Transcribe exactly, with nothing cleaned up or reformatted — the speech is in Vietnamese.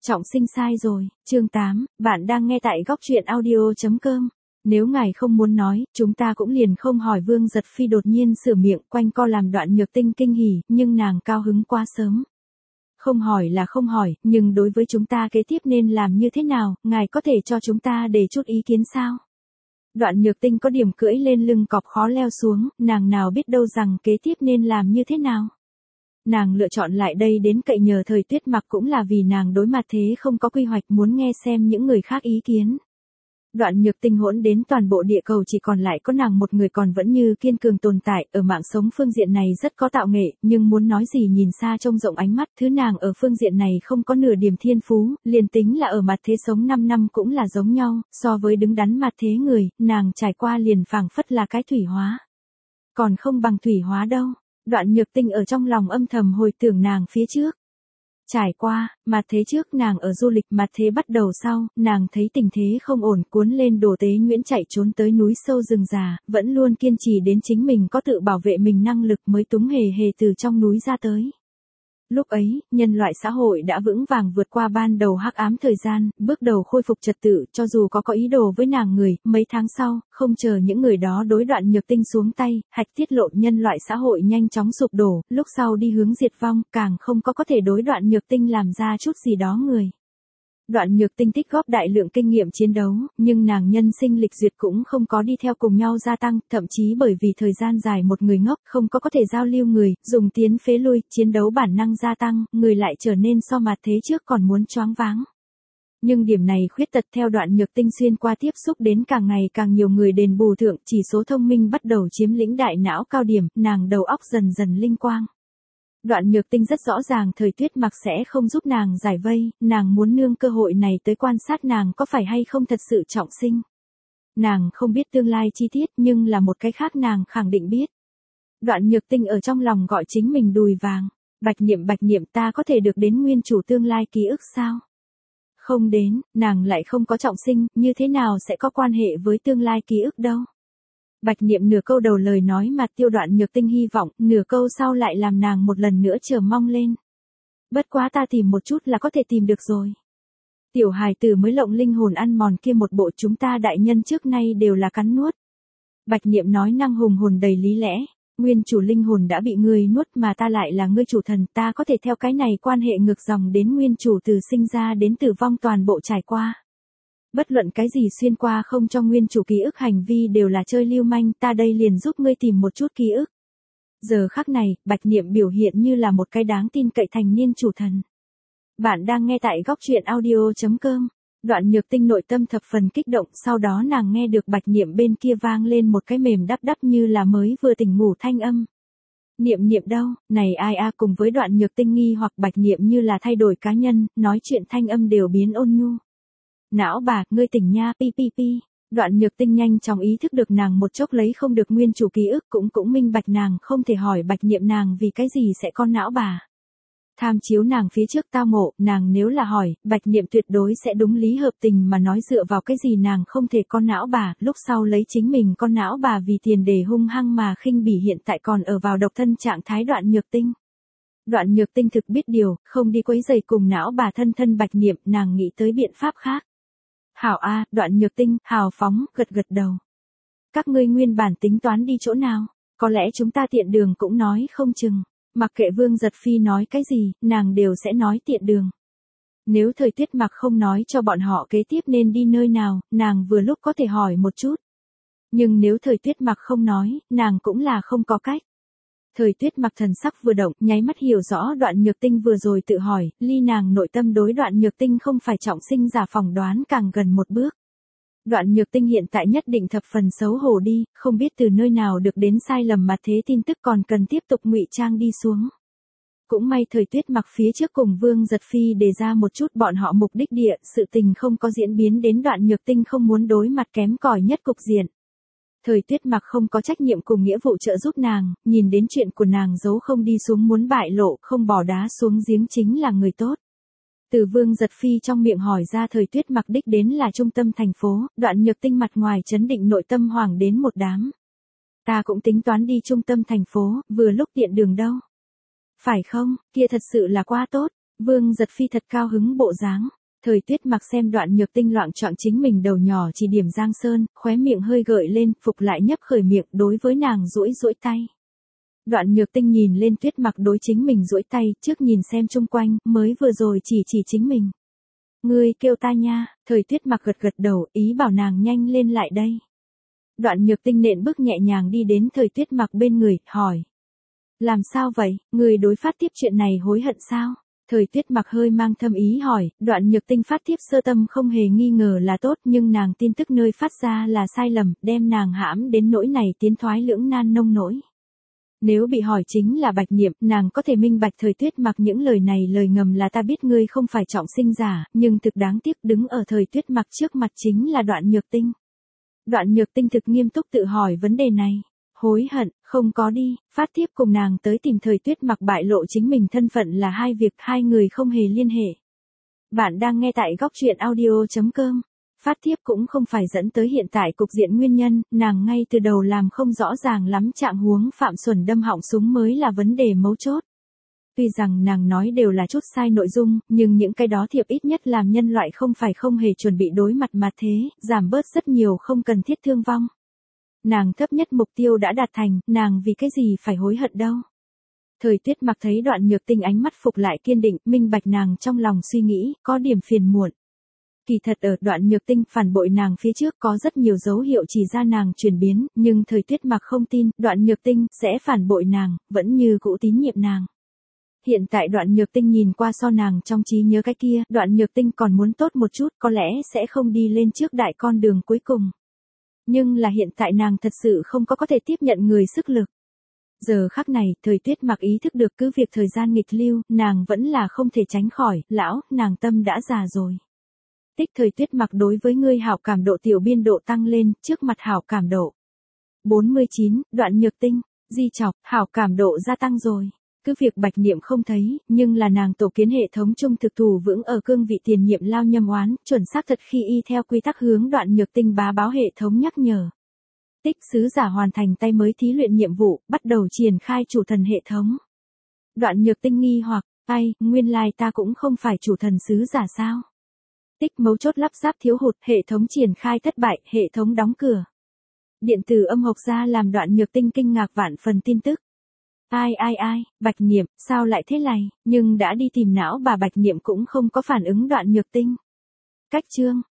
Trọng sinh sai rồi, chương tám, bạn đang nghe tại góc truyện audio.com. Nếu ngài không muốn nói, chúng ta cũng liền không hỏi. Vương Giật Phi đột nhiên sửa miệng quanh co làm Đoạn Nhược Tinh kinh hỉ, nhưng nàng cao hứng quá sớm. Không hỏi là không hỏi, nhưng đối với chúng ta kế tiếp nên làm như thế nào, ngài có thể cho chúng ta để chút ý kiến sao? Đoạn Nhược Tinh có điểm cưỡi lên lưng cọp khó leo xuống, nàng nào biết đâu rằng kế tiếp nên làm như thế nào. Nàng lựa chọn lại đây đến cậy nhờ Thời Tuyết Mặc cũng là vì nàng đối mặt thế không có quy hoạch, muốn nghe xem những người khác ý kiến. Đoạn Nhược Tinh hỗn đến toàn bộ địa cầu chỉ còn lại có nàng một người còn vẫn như kiên cường tồn tại, ở mạng sống phương diện này rất có tạo nghệ, nhưng muốn nói gì nhìn xa trông rộng ánh mắt, thứ nàng ở phương diện này không có nửa điểm thiên phú, liền tính là ở mặt thế sống năm năm cũng là giống nhau, so với đứng đắn mặt thế người, nàng trải qua liền phảng phất là cái thủy hóa. Còn không bằng thủy hóa đâu. Đoạn Nhược Tinh ở trong lòng âm thầm hồi tưởng nàng phía trước. Trải qua, mặt thế trước nàng ở du lịch, mặt thế bắt đầu sau, nàng thấy tình thế không ổn, cuốn lên Đồ Tế Nhuyễn chạy trốn tới núi sâu rừng già, vẫn luôn kiên trì đến chính mình có tự bảo vệ mình năng lực mới túng hề hề từ trong núi ra tới. Lúc ấy, nhân loại xã hội đã vững vàng vượt qua ban đầu hắc ám thời gian, bước đầu khôi phục trật tự, cho dù có có ý đồ với nàng người, mấy tháng sau, không chờ những người đó đối Đoạn Nhược Tinh xuống tay, hạch tiết lộ nhân loại xã hội nhanh chóng sụp đổ, lúc sau đi hướng diệt vong, càng không có có thể đối Đoạn Nhược Tinh làm ra chút gì đó người. Đoạn Nhược Tinh tích góp đại lượng kinh nghiệm chiến đấu, nhưng nàng nhân sinh lịch duyệt cũng không có đi theo cùng nhau gia tăng, thậm chí bởi vì thời gian dài một người ngốc, không có có thể giao lưu người, dùng tiến phế lui, chiến đấu bản năng gia tăng, người lại trở nên so mặt thế trước còn muốn choáng váng. Nhưng điểm này khuyết tật theo Đoạn Nhược Tinh xuyên qua tiếp xúc đến càng ngày càng nhiều người đền bù thượng, chỉ số thông minh bắt đầu chiếm lĩnh đại não cao điểm, nàng đầu óc dần dần linh quang. Đoạn Nhược Tinh rất rõ ràng Thời Tuyết Mặc sẽ không giúp nàng giải vây, nàng muốn nương cơ hội này tới quan sát nàng có phải hay không thật sự trọng sinh. Nàng không biết tương lai chi tiết nhưng là một cái khác nàng khẳng định biết. Đoạn Nhược Tinh ở trong lòng gọi chính mình đùi vàng. Bạch Niệm Bạch Niệm, ta có thể được đến nguyên chủ tương lai ký ức sao? Không đến, nàng lại không có trọng sinh, như thế nào sẽ có quan hệ với tương lai ký ức đâu? Bạch Niệm nửa câu đầu lời nói mặt tiêu Đoạn Nhược Tinh hy vọng, nửa câu sau lại làm nàng một lần nữa chờ mong lên. Bất quá ta tìm một chút là có thể tìm được rồi. Tiểu hài tử mới lộng linh hồn ăn mòn kia một bộ, chúng ta đại nhân trước nay đều là cắn nuốt. Bạch Niệm nói năng hùng hồn đầy lý lẽ, nguyên chủ linh hồn đã bị ngươi nuốt mà ta lại là ngươi chủ thần, ta có thể theo cái này quan hệ ngược dòng đến nguyên chủ từ sinh ra đến tử vong toàn bộ trải qua. Bất luận cái gì xuyên qua không cho nguyên chủ ký ức hành vi đều là chơi lưu manh, ta đây liền giúp ngươi tìm một chút ký ức. Giờ khắc này, Bạch Niệm biểu hiện như là một cái đáng tin cậy thành niên chủ thần. Bạn đang nghe tại góc truyện audio.com. Đoạn Nhược Tinh nội tâm thập phần kích động, sau đó nàng nghe được Bạch Niệm bên kia vang lên một cái mềm đắp đắp như là mới vừa tỉnh ngủ thanh âm. Niệm Niệm đâu, này ai a? Cùng với Đoạn Nhược Tinh nghi hoặc Bạch Niệm như là thay đổi cá nhân, nói chuyện thanh âm đều biến ôn nhu. Não bà, ngươi tỉnh nha, pi pi pi. Đoạn Nhược Tinh nhanh chóng ý thức được nàng một chốc lấy không được nguyên chủ ký ức, cũng cũng minh bạch nàng không thể hỏi Bạch Niệm nàng vì cái gì sẽ con não bà. Tham chiếu nàng phía trước tao ngộ, nàng nếu là hỏi, Bạch Niệm tuyệt đối sẽ đúng lý hợp tình mà nói dựa vào cái gì nàng không thể con não bà, lúc sau lấy chính mình con não bà vì tiền để hung hăng mà khinh bỉ hiện tại còn ở vào độc thân trạng thái Đoạn Nhược Tinh. Đoạn Nhược Tinh thực biết điều, không đi quấy rầy cùng não bà thân thân Bạch Niệm, nàng nghĩ tới biện pháp khác. Hảo a, Đoạn Nhược Tinh, hào phóng, gật gật đầu. Các ngươi nguyên bản tính toán đi chỗ nào? Có lẽ chúng ta tiện đường cũng nói không chừng. Mặc kệ Vương Giật Phi nói cái gì, nàng đều sẽ nói tiện đường. Nếu Thời Tuyết Mặc không nói cho bọn họ kế tiếp nên đi nơi nào, nàng vừa lúc có thể hỏi một chút. Nhưng nếu Thời Tuyết Mặc không nói, nàng cũng là không có cách. Thời Tuyết Mặc thần sắc vừa động, nháy mắt hiểu rõ Đoạn Nhược Tinh vừa rồi tự hỏi, ly nàng nội tâm đối Đoạn Nhược Tinh không phải trọng sinh giả phỏng đoán càng gần một bước. Đoạn Nhược Tinh hiện tại nhất định thập phần xấu hổ đi, không biết từ nơi nào được đến sai lầm mà thế tin tức còn cần tiếp tục ngụy trang đi xuống. Cũng may Thời Tuyết Mặc phía trước cùng Vương Giật Phi đề ra một chút bọn họ mục đích địa, sự tình không có diễn biến đến Đoạn Nhược Tinh không muốn đối mặt kém cỏi nhất cục diện. Thời Tuyết Mặc không có trách nhiệm cùng nghĩa vụ trợ giúp nàng, nhìn đến chuyện của nàng giấu không đi xuống muốn bại lộ, không bỏ đá xuống giếng chính là người tốt. Từ Vương Giật Phi trong miệng hỏi ra Thời Tuyết Mặc đích đến là trung tâm thành phố, Đoạn Nhược Tinh mặt ngoài chấn định nội tâm hoảng đến một đám. Ta cũng tính toán đi trung tâm thành phố, vừa lúc tiện đường đâu. Phải không, kia thật sự là quá tốt. Vương Giật Phi thật cao hứng bộ dáng. Thời Tuyết Mặc xem Đoạn Nhược Tinh loạng choạng chính mình đầu nhỏ chỉ điểm Giang Sơn, khóe miệng hơi gợi lên, phục lại nhấp khởi miệng đối với nàng duỗi duỗi tay. Đoạn Nhược Tinh nhìn lên Tuyết Mặc đối chính mình duỗi tay, trước nhìn xem chung quanh, mới vừa rồi chỉ chỉ chính mình. Ngươi kêu ta nha, Thời Tuyết Mặc gật gật đầu, ý bảo nàng nhanh lên lại đây. Đoạn Nhược Tinh nện bước nhẹ nhàng đi đến Thời Tuyết Mặc bên người, hỏi. Làm sao vậy, người đối phát tiếp chuyện này hối hận sao? Thời Tuyết Mặc hơi mang thâm ý hỏi, Đoạn Nhược Tinh phát tiếp sơ tâm không hề nghi ngờ là tốt, nhưng nàng tin tức nơi phát ra là sai lầm, đem nàng hãm đến nỗi này tiến thoái lưỡng nan nông nỗi. Nếu bị hỏi chính là Bạch Niệm, nàng có thể minh bạch Thời Tuyết Mặc những lời này lời ngầm là ta biết ngươi không phải trọng sinh giả, nhưng thực đáng tiếc đứng ở Thời Tuyết Mặc trước mặt chính là Đoạn Nhược Tinh. Đoạn Nhược Tinh thực nghiêm túc tự hỏi vấn đề này. Hối hận, không có đi, phát tiếp cùng nàng tới tìm Thời Tuyết Mặc bại lộ chính mình thân phận là hai việc, hai người không hề liên hệ. Bạn đang nghe tại góc truyện audio chấm com. Phát tiếp cũng không phải dẫn tới hiện tại cục diện nguyên nhân, nàng ngay từ đầu làm không rõ ràng lắm trạng huống Phạm Xuẩn đâm họng súng mới là vấn đề mấu chốt. Tuy rằng nàng nói đều là chút sai nội dung, nhưng những cái đó thiệp ít nhất làm nhân loại không phải không hề chuẩn bị đối mặt mà thế, giảm bớt rất nhiều không cần thiết thương vong. Nàng thấp nhất mục tiêu đã đạt thành, nàng vì cái gì phải hối hận đâu. Thời Tuyết Mặc thấy Đoạn Nhược Tinh ánh mắt phục lại kiên định, minh bạch nàng trong lòng suy nghĩ, có điểm phiền muộn. Kỳ thật ở Đoạn Nhược Tinh phản bội nàng phía trước có rất nhiều dấu hiệu chỉ ra nàng chuyển biến, nhưng Thời Tuyết Mặc không tin, Đoạn Nhược Tinh sẽ phản bội nàng, vẫn như cũ tín nhiệm nàng. Hiện tại Đoạn Nhược Tinh nhìn qua so nàng trong trí nhớ cái kia, Đoạn Nhược Tinh còn muốn tốt một chút, có lẽ sẽ không đi lên trước đại con đường cuối cùng. Nhưng là hiện tại nàng thật sự không có có thể tiếp nhận người sức lực. Giờ khắc này, Thời Tuyết Mặc ý thức được cứ việc thời gian nghịch lưu, nàng vẫn là không thể tránh khỏi, lão, nàng tâm đã già rồi. Tích Thời Tuyết Mặc đối với ngươi hảo cảm độ tiểu biên độ tăng lên, trước mặt hảo cảm độ. bốn mươi chín, Đoạn Nhược Tinh, di chọc, hảo cảm độ gia tăng rồi. Cứ việc Bạch Niệm không thấy, nhưng là nàng tổ kiến hệ thống trung thực thủ vững ở cương vị tiền nhiệm lao nhâm oán, chuẩn xác thật khi y theo quy tắc hướng Đoạn Nhược Tinh bá báo hệ thống nhắc nhở. Tích sứ giả hoàn thành tay mới thí luyện nhiệm vụ, bắt đầu triển khai chủ thần hệ thống. Đoạn Nhược Tinh nghi hoặc, ai, nguyên lai ta cũng không phải chủ thần sứ giả sao? Tích mấu chốt lắp ráp thiếu hụt, hệ thống triển khai thất bại, hệ thống đóng cửa. Điện tử âm hộc ra làm Đoạn Nhược Tinh kinh ngạc vạn phần tin tức. Ai ai ai, Bạch Niệm, sao lại thế này, nhưng đã đi tìm não bà Bạch Niệm cũng không có phản ứng Đoạn Nhược Tinh. Cách chương,